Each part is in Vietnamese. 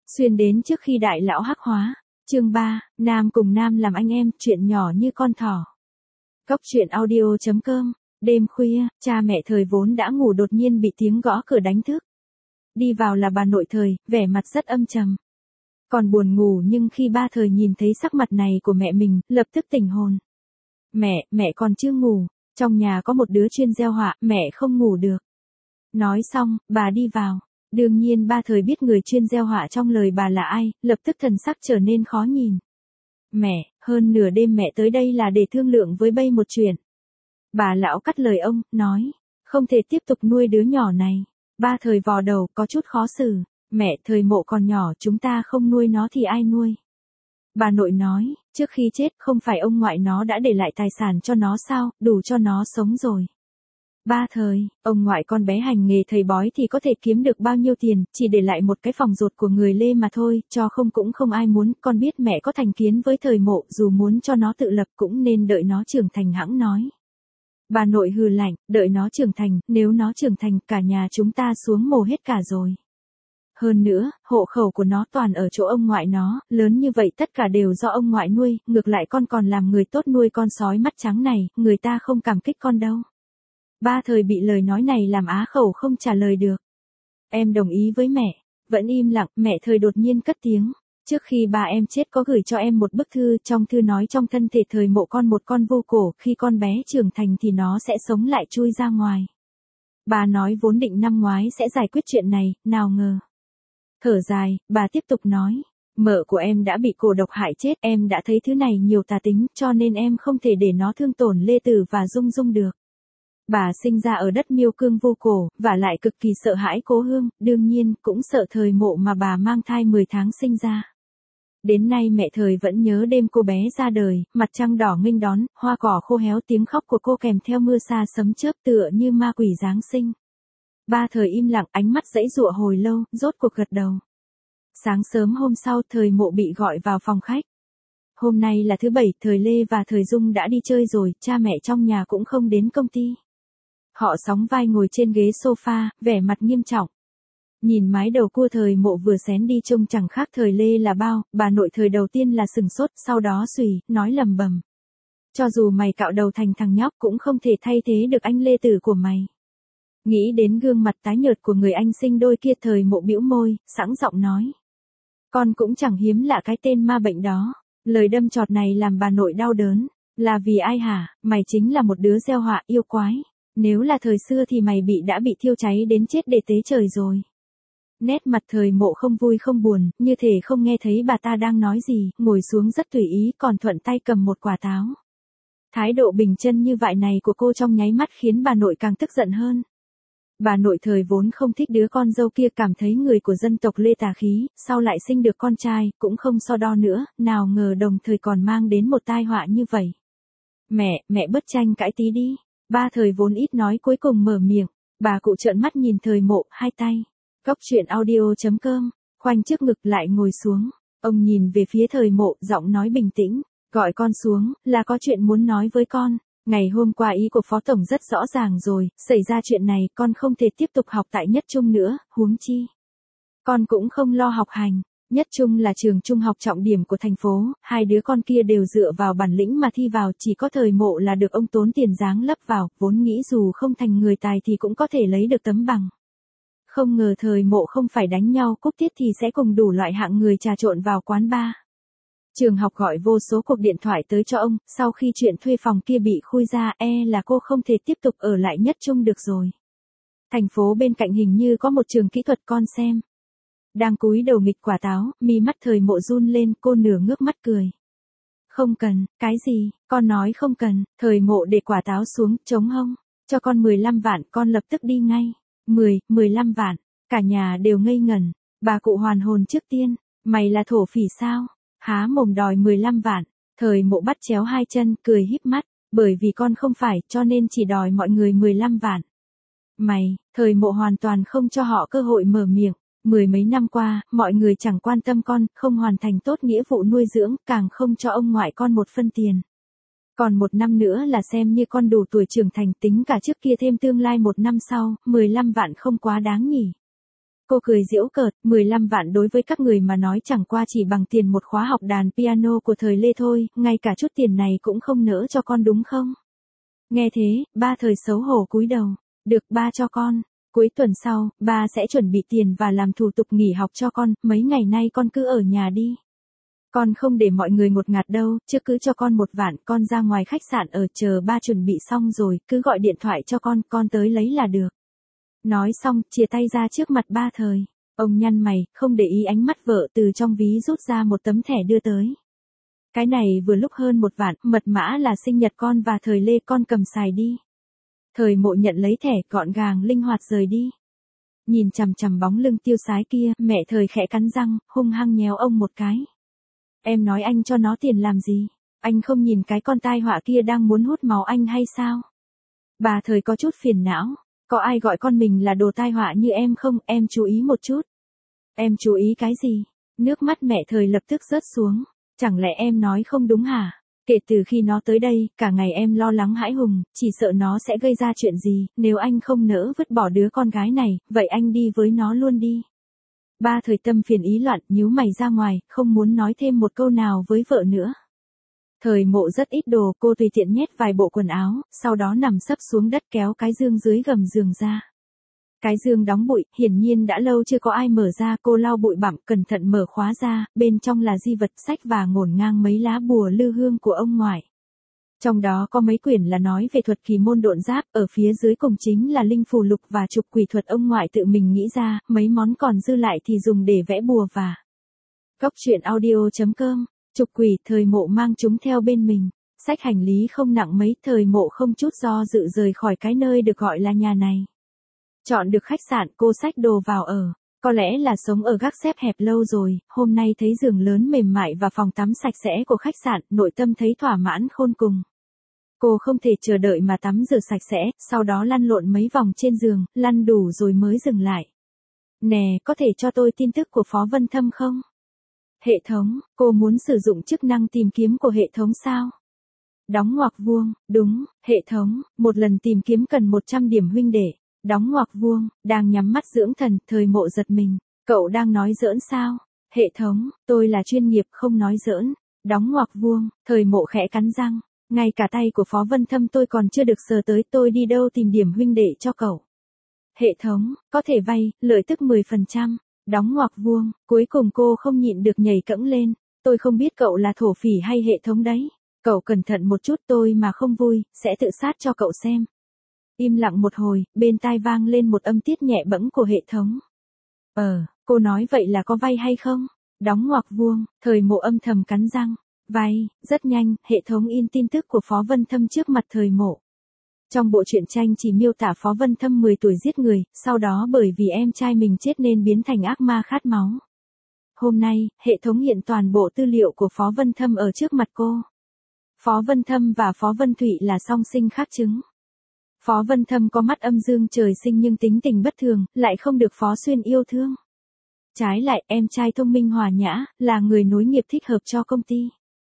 Xuyên đến trước khi đại lão hắc hóa. Chương 3, Nam cùng Nam làm anh em, chuyện nhỏ như con thỏ. Cốc truyện audio.com. Đêm khuya, cha mẹ Thời vốn đã ngủ đột nhiên bị tiếng gõ cửa đánh thức. Đi vào là bà nội Thời, vẻ mặt rất âm trầm. Còn buồn ngủ nhưng khi ba Thời nhìn thấy sắc mặt này của mẹ mình, lập tức tỉnh hồn. Mẹ còn chưa ngủ, trong nhà có một đứa chuyên gieo họa, mẹ không ngủ được. Nói xong, bà đi vào. Đương nhiên ba Thời biết người chuyên gieo họa trong lời bà là ai, lập tức thần sắc trở nên khó nhìn. Mẹ, hơn nửa đêm mẹ tới đây là để thương lượng với bây một chuyện. Bà lão cắt lời ông, nói, không thể tiếp tục nuôi đứa nhỏ này. Ba Thời vò đầu, có chút khó xử. Mẹ, Thời Mộ còn nhỏ, chúng ta không nuôi nó thì ai nuôi? Bà nội nói, trước khi chết không phải ông ngoại nó đã để lại tài sản cho nó sao, đủ cho nó sống rồi. Ba Thời, ông ngoại con bé hành nghề thầy bói thì có thể kiếm được bao nhiêu tiền, chỉ để lại một cái phòng ruột của người Lê mà thôi, cho không cũng không ai muốn, con biết mẹ có thành kiến với Thời Mộ, dù muốn cho nó tự lập cũng nên đợi nó trưởng thành hẵng nói. Bà nội hừ lạnh, đợi nó trưởng thành, nếu nó trưởng thành cả nhà chúng ta xuống mồ hết cả rồi. Hơn nữa, hộ khẩu của nó toàn ở chỗ ông ngoại nó, lớn như vậy tất cả đều do ông ngoại nuôi, ngược lại con còn làm người tốt nuôi con sói mắt trắng này, người ta không cảm kích con đâu. Ba Thời bị lời nói này làm á khẩu không trả lời được. Em đồng ý với mẹ. Vẫn im lặng, mẹ Thời đột nhiên cất tiếng. Trước khi ba em chết có gửi cho em một bức thư, trong thư nói trong thân thể Thời Mộ con một con vô cổ, khi con bé trưởng thành thì nó sẽ sống lại chui ra ngoài. Bà nói vốn định năm ngoái sẽ giải quyết chuyện này, nào ngờ. Thở dài, bà tiếp tục nói. Mợ của em đã bị cổ độc hại chết, em đã thấy thứ này nhiều tà tính, cho nên em không thể để nó thương tổn Lê Tử và Dung Dung được. Bà sinh ra ở đất Miêu Cương vô cổ, và lại cực kỳ sợ hãi Cố Hương, đương nhiên, cũng sợ Thời Mộ mà bà mang thai 10 tháng sinh ra. Đến nay mẹ Thời vẫn nhớ đêm cô bé ra đời, mặt trăng đỏ nghênh đón, hoa cỏ khô héo tiếng khóc của cô kèm theo mưa sa sấm chớp tựa như ma quỷ Giáng sinh. Ba Thời im lặng, ánh mắt giãy giụa hồi lâu, rốt cuộc gật đầu. Sáng sớm hôm sau Thời Mộ bị gọi vào phòng khách. Hôm nay là thứ Bảy, Thời Lê và Thời Dung đã đi chơi rồi, cha mẹ trong nhà cũng không đến công ty. Họ sóng vai ngồi trên ghế sofa, vẻ mặt nghiêm trọng. Nhìn mái đầu cua Thời Mộ vừa xén đi trông chẳng khác Thời Lê là bao, bà nội Thời đầu tiên là sừng sốt, sau đó xùy, nói lầm bầm. Cho dù mày cạo đầu thành thằng nhóc cũng không thể thay thế được anh Lê Tử của mày. Nghĩ đến gương mặt tái nhợt của người anh sinh đôi kia Thời Mộ bĩu môi, sẵn giọng nói. Con cũng chẳng hiếm lạ cái tên ma bệnh đó. Lời đâm chọt này làm bà nội đau đớn. Là vì ai hả, mày chính là một đứa gieo họa yêu quái. Nếu là thời xưa thì mày đã bị thiêu cháy đến chết để tế trời rồi. Nét mặt Thời Mộ không vui không buồn, như thể không nghe thấy bà ta đang nói gì, ngồi xuống rất tùy ý còn thuận tay cầm một quả táo. Thái độ bình chân như vậy này của cô trong nháy mắt khiến bà nội càng tức giận hơn. Bà nội Thời vốn không thích đứa con dâu kia, cảm thấy người của dân tộc Lê tà khí, sau lại sinh được con trai, cũng không so đo nữa, nào ngờ đồng thời còn mang đến một tai họa như vậy. Mẹ bớt tranh cãi tí đi. Ba Thời vốn ít nói cuối cùng mở miệng, bà cụ trợn mắt nhìn Thời Mộ, hai tay. Cốc truyện audio.com, khoanh trước ngực lại ngồi xuống. Ông nhìn về phía Thời Mộ, giọng nói bình tĩnh, gọi con xuống, là có chuyện muốn nói với con. Ngày hôm qua ý của Phó Tổng rất rõ ràng rồi, xảy ra chuyện này con không thể tiếp tục học tại Nhất Trung nữa, huống chi. Con cũng không lo học hành. Nhất Trung là trường trung học trọng điểm của thành phố, hai đứa con kia đều dựa vào bản lĩnh mà thi vào, chỉ có Thời Mộ là được ông tốn tiền giáng lấp vào, vốn nghĩ dù không thành người tài thì cũng có thể lấy được tấm bằng. Không ngờ Thời Mộ không phải đánh nhau cúp tiết thì sẽ cùng đủ loại hạng người trà trộn vào quán bar. Trường học gọi vô số cuộc điện thoại tới cho ông, sau khi chuyện thuê phòng kia bị khui ra, là cô không thể tiếp tục ở lại Nhất Trung được rồi. Thành phố bên cạnh hình như có một trường kỹ thuật, con xem. Đang cúi đầu nghịch quả táo, mi mắt Thời Mộ run lên, cô nửa ngước mắt cười. Không cần, cái gì, con nói không cần. Thời Mộ để quả táo xuống, chống hông. Cho con 15 vạn, con lập tức đi ngay. 15 vạn, cả nhà đều ngây ngẩn. Bà cụ hoàn hồn trước tiên, mày là thổ phỉ sao? Há mồm đòi 15 vạn. Thời Mộ bắt chéo hai chân, cười híp mắt. Bởi vì con không phải, cho nên chỉ đòi mọi người 15 vạn. Thời Mộ hoàn toàn không cho họ cơ hội mở miệng. 10 mấy năm qua, mọi người chẳng quan tâm con, không hoàn thành tốt nghĩa vụ nuôi dưỡng, càng không cho ông ngoại con một phân tiền. Còn 1 năm nữa là xem như con đủ tuổi trưởng thành, tính cả trước kia thêm tương lai 1 năm sau, 15 vạn không quá đáng nhỉ. Cô cười giễu cợt, 15 vạn đối với các người mà nói chẳng qua chỉ bằng tiền một khóa học đàn piano của thời Lê thôi, ngay cả chút tiền này cũng không nỡ cho con đúng không? Nghe thế, ba thời xấu hổ cúi đầu, được ba cho con. Cuối tuần sau, ba sẽ chuẩn bị tiền và làm thủ tục nghỉ học cho con, mấy ngày nay con cứ ở nhà đi. Con không để mọi người ngột ngạt đâu, chứ cứ cho con 1 vạn, con ra ngoài khách sạn ở chờ ba chuẩn bị xong rồi, cứ gọi điện thoại cho con tới lấy là được. Nói xong, chìa tay ra trước mặt ba thời. Ông nhăn mày, không để ý ánh mắt vợ từ trong ví rút ra một tấm thẻ đưa tới. Cái này vừa lúc hơn 1 vạn, mật mã là sinh nhật con và thời Lê, con cầm xài đi. Thời Mộ nhận lấy thẻ, gọn gàng linh hoạt rời đi. Nhìn chằm chằm bóng lưng tiêu sái kia, mẹ thời khẽ cắn răng, hung hăng nhéo ông một cái. Em nói anh cho nó tiền làm gì? Anh không nhìn cái con tai họa kia đang muốn hút máu anh hay sao? Bà thời có chút phiền não. Có ai gọi con mình là đồ tai họa như em không? Em chú ý một chút. Em chú ý cái gì? Nước mắt mẹ thời lập tức rớt xuống. Chẳng lẽ em nói không đúng hả? Kể từ khi nó tới đây, cả ngày em lo lắng hãi hùng, chỉ sợ nó sẽ gây ra chuyện gì, nếu anh không nỡ vứt bỏ đứa con gái này, vậy anh đi với nó luôn đi. Ba thời tâm phiền ý loạn, nhíu mày ra ngoài, không muốn nói thêm một câu nào với vợ nữa. Thời Mộ rất ít đồ, cô tùy tiện nhét vài bộ quần áo, sau đó nằm sấp xuống đất kéo cái dương dưới gầm giường ra. Cái dương đóng bụi, hiển nhiên đã lâu chưa có ai mở ra, cô lau bụi bặm, cẩn thận mở khóa ra, bên trong là di vật, sách và ngổn ngang mấy lá bùa lư hương của ông ngoại. Trong đó có mấy quyển là nói về thuật kỳ môn độn giáp, ở phía dưới cùng chính là linh phù lục và trục quỷ thuật ông ngoại tự mình nghĩ ra, mấy món còn dư lại thì dùng để vẽ bùa và. Cốc truyện audio.com, trục quỷ, Thời Mộ mang chúng theo bên mình. Sách hành lý không nặng mấy, Thời Mộ không chút do dự rời khỏi cái nơi được gọi là nhà này. Chọn được khách sạn, cô xách đồ vào ở. Có lẽ là sống ở gác xếp hẹp lâu rồi, hôm nay thấy giường lớn mềm mại và phòng tắm sạch sẽ của khách sạn, nội tâm thấy thỏa mãn khôn cùng. Cô không thể chờ đợi mà tắm rửa sạch sẽ, sau đó lăn lộn mấy vòng trên giường, lăn đủ rồi mới dừng lại. Nè, có thể cho tôi tin tức của Phó Vân Thâm không? Hệ thống, cô muốn sử dụng chức năng tìm kiếm của hệ thống sao? Đóng ngoặc vuông, đúng, hệ thống, một lần tìm kiếm cần 100 điểm huynh đệ. Đóng ngoặc vuông, đang nhắm mắt dưỡng thần, Thời Mộ giật mình. Cậu đang nói giỡn sao? Hệ thống, tôi là chuyên nghiệp không nói giỡn. Đóng ngoặc vuông, Thời Mộ khẽ cắn răng. Ngay cả tay của Phó Vân Thâm tôi còn chưa được sờ tới, tôi đi đâu tìm điểm huynh đệ cho cậu. Hệ thống, có thể vay, lợi tức 10%. Đóng ngoặc vuông, cuối cùng cô không nhịn được nhảy cẫng lên. Tôi không biết cậu là thổ phỉ hay hệ thống đấy. Cậu cẩn thận một chút, tôi mà không vui, sẽ tự sát cho cậu xem. Im lặng một hồi, bên tai vang lên một âm tiết nhẹ bẫng của hệ thống. Cô nói vậy là có vay hay không? Đóng ngoặc vuông, Thời Mộ âm thầm cắn răng. Vay, rất nhanh, hệ thống in tin tức của Phó Vân Thâm trước mặt Thời Mộ. Trong bộ truyện tranh chỉ miêu tả Phó Vân Thâm 10 tuổi giết người, sau đó bởi vì em trai mình chết nên biến thành ác ma khát máu. Hôm nay, hệ thống hiện toàn bộ tư liệu của Phó Vân Thâm ở trước mặt cô. Phó Vân Thâm và Phó Vân Thụy là song sinh khác chứng. Phó Vân Thâm có mắt âm dương trời sinh nhưng tính tình bất thường, lại không được Phó Xuyên yêu thương. Trái lại, em trai thông minh hòa nhã, là người nối nghiệp thích hợp cho công ty.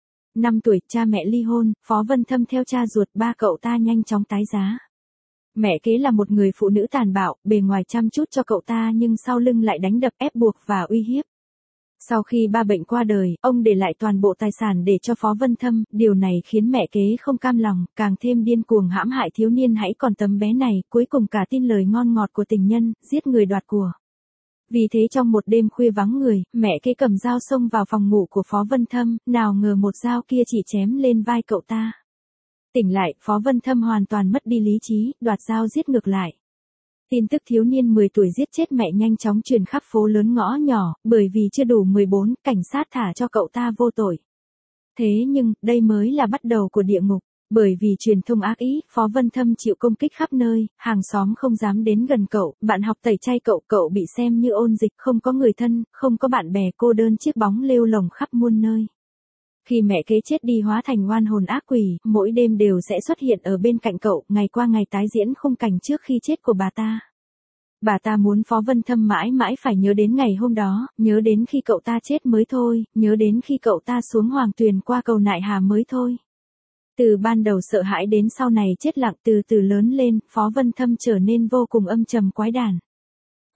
5 tuổi, cha mẹ ly hôn, Phó Vân Thâm theo cha ruột, ba cậu ta nhanh chóng tái giá. Mẹ kế là một người phụ nữ tàn bạo, bề ngoài chăm chút cho cậu ta nhưng sau lưng lại đánh đập ép buộc và uy hiếp. Sau khi ba bệnh qua đời, ông để lại toàn bộ tài sản để cho Phó Vân Thâm, điều này khiến mẹ kế không cam lòng, càng thêm điên cuồng hãm hại thiếu niên hãy còn tấm bé này, cuối cùng cả tin lời ngon ngọt của tình nhân, giết người đoạt của. Vì thế trong một đêm khuya vắng người, mẹ kế cầm dao xông vào phòng ngủ của Phó Vân Thâm, nào ngờ một dao kia chỉ chém lên vai cậu ta. Tỉnh lại, Phó Vân Thâm hoàn toàn mất đi lý trí, đoạt dao giết ngược lại. Tin tức thiếu niên 10 tuổi giết chết mẹ nhanh chóng truyền khắp phố lớn ngõ nhỏ, bởi vì chưa đủ 14, cảnh sát thả cho cậu ta vô tội. Thế nhưng, đây mới là bắt đầu của địa ngục. Bởi vì truyền thông ác ý, Phó Vân Thâm chịu công kích khắp nơi, hàng xóm không dám đến gần cậu, bạn học tẩy chay cậu, cậu bị xem như ôn dịch, không có người thân, không có bạn bè, cô đơn chiếc bóng lêu lồng khắp muôn nơi. Khi mẹ kế chết đi hóa thành oan hồn ác quỷ, mỗi đêm đều sẽ xuất hiện ở bên cạnh cậu, ngày qua ngày tái diễn khung cảnh trước khi chết của bà ta. Bà ta muốn Phó Vân Thâm mãi mãi phải nhớ đến ngày hôm đó, nhớ đến khi cậu ta chết mới thôi, nhớ đến khi cậu ta xuống Hoàng Tuyền qua cầu Nại Hà mới thôi. Từ ban đầu sợ hãi đến sau này chết lặng, từ từ lớn lên, Phó Vân Thâm trở nên vô cùng âm trầm quái đản.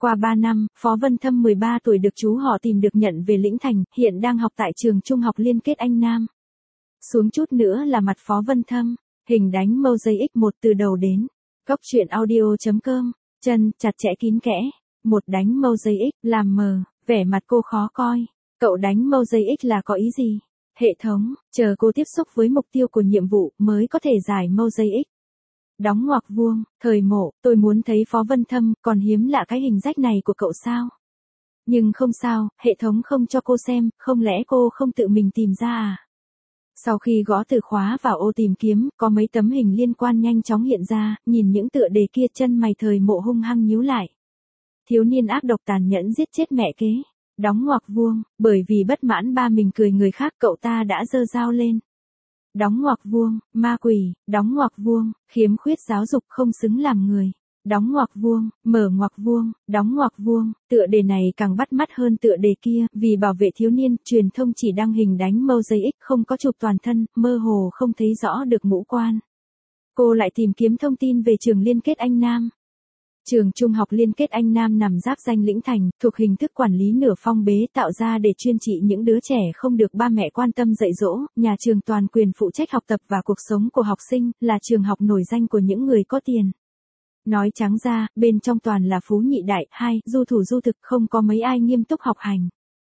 Qua 3 năm, Phó Vân Thâm 13 tuổi được chú họ tìm được nhận về Lĩnh Thành, hiện đang học tại trường Trung học Liên kết Anh Nam. Xuống chút nữa là mặt Phó Vân Thâm, hình đánh mâu giây x1 từ đầu đến. Cốc truyện audio.com, chân chặt chẽ kín kẽ, một đánh mâu giây x làm mờ, vẻ mặt cô khó coi. Cậu đánh mâu giây x là có ý gì? Hệ thống, chờ cô tiếp xúc với mục tiêu của nhiệm vụ mới có thể giải mâu giây x. Đóng ngoặc vuông, thời mộ, tôi muốn thấy Phó Vân Thâm, còn hiếm lạ cái hình rách này của cậu sao? Nhưng không sao, hệ thống không cho cô xem, không lẽ cô không tự mình tìm ra à? Sau khi gõ từ khóa vào ô tìm kiếm, có mấy tấm hình liên quan nhanh chóng hiện ra, nhìn những tựa đề kia chân mày thời mộ hung hăng nhíu lại. Thiếu niên ác độc tàn nhẫn giết chết mẹ kế. Đóng ngoặc vuông, bởi vì bất mãn ba mình cười người khác cậu ta đã giơ dao lên. Đóng ngoặc vuông, ma quỷ, đóng ngoặc vuông, khiếm khuyết giáo dục không xứng làm người. Đóng ngoặc vuông, mở ngoặc vuông, đóng ngoặc vuông, tựa đề này càng bắt mắt hơn tựa đề kia, vì bảo vệ thiếu niên, truyền thông chỉ đăng hình đánh mâu giây x không có chụp toàn thân, mơ hồ không thấy rõ được ngũ quan. Cô lại tìm kiếm thông tin về trường Liên kết Anh Nam. Trường Trung học Liên kết Anh Nam nằm giáp danh Lĩnh Thành, thuộc hình thức quản lý nửa phong bế tạo ra để chuyên trị những đứa trẻ không được ba mẹ quan tâm dạy dỗ, nhà trường toàn quyền phụ trách học tập và cuộc sống của học sinh, là trường học nổi danh của những người có tiền. Nói trắng ra, bên trong toàn là phú nhị đại, du thủ du thực không có mấy ai nghiêm túc học hành.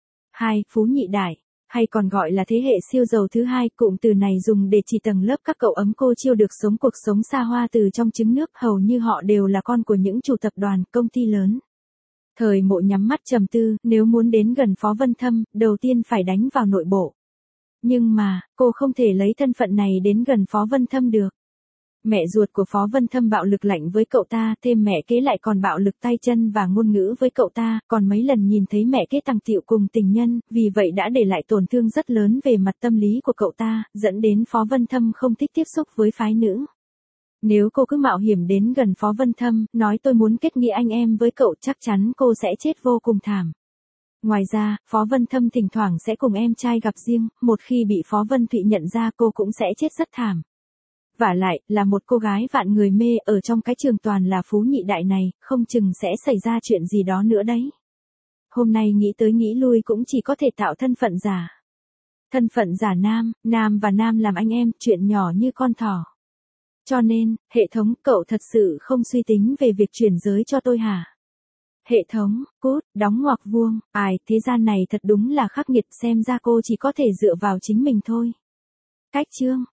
Phú nhị đại, hay còn gọi là thế hệ siêu giàu thứ hai, cụm từ này dùng để chỉ tầng lớp các cậu ấm cô chiêu được sống cuộc sống xa hoa từ trong trứng nước, hầu như họ đều là con của những chủ tập đoàn, công ty lớn. Thời mộ nhắm mắt trầm tư, nếu muốn đến gần Phó Vân Thâm, đầu tiên phải đánh vào nội bộ. Nhưng mà, cô không thể lấy thân phận này đến gần Phó Vân Thâm được. Mẹ ruột của Phó Vân Thâm bạo lực lạnh với cậu ta, thêm mẹ kế lại còn bạo lực tay chân và ngôn ngữ với cậu ta, còn mấy lần nhìn thấy mẹ kế tằng tiệu cùng tình nhân, vì vậy đã để lại tổn thương rất lớn về mặt tâm lý của cậu ta, dẫn đến Phó Vân Thâm không thích tiếp xúc với phái nữ. Nếu cô cứ mạo hiểm đến gần Phó Vân Thâm, nói tôi muốn kết nghĩa anh em với cậu, chắc chắn cô sẽ chết vô cùng thảm. Ngoài ra, Phó Vân Thâm thỉnh thoảng sẽ cùng em trai gặp riêng, một khi bị Phó Vân Thụy nhận ra cô cũng sẽ chết rất thảm. Vả lại, là một cô gái vạn người mê ở trong cái trường toàn là phú nhị đại này, không chừng sẽ xảy ra chuyện gì đó nữa đấy. Hôm nay nghĩ tới nghĩ lui cũng chỉ có thể tạo thân phận giả. Thân phận giả nam, nam và nam làm anh em, chuyện nhỏ như con thỏ. Cho nên, hệ thống, cậu thật sự không suy tính về việc chuyển giới cho tôi hả? Hệ thống, cút, đóng ngoặc vuông, thế gian này thật đúng là khắc nghiệt, xem ra cô chỉ có thể dựa vào chính mình thôi. Cách chương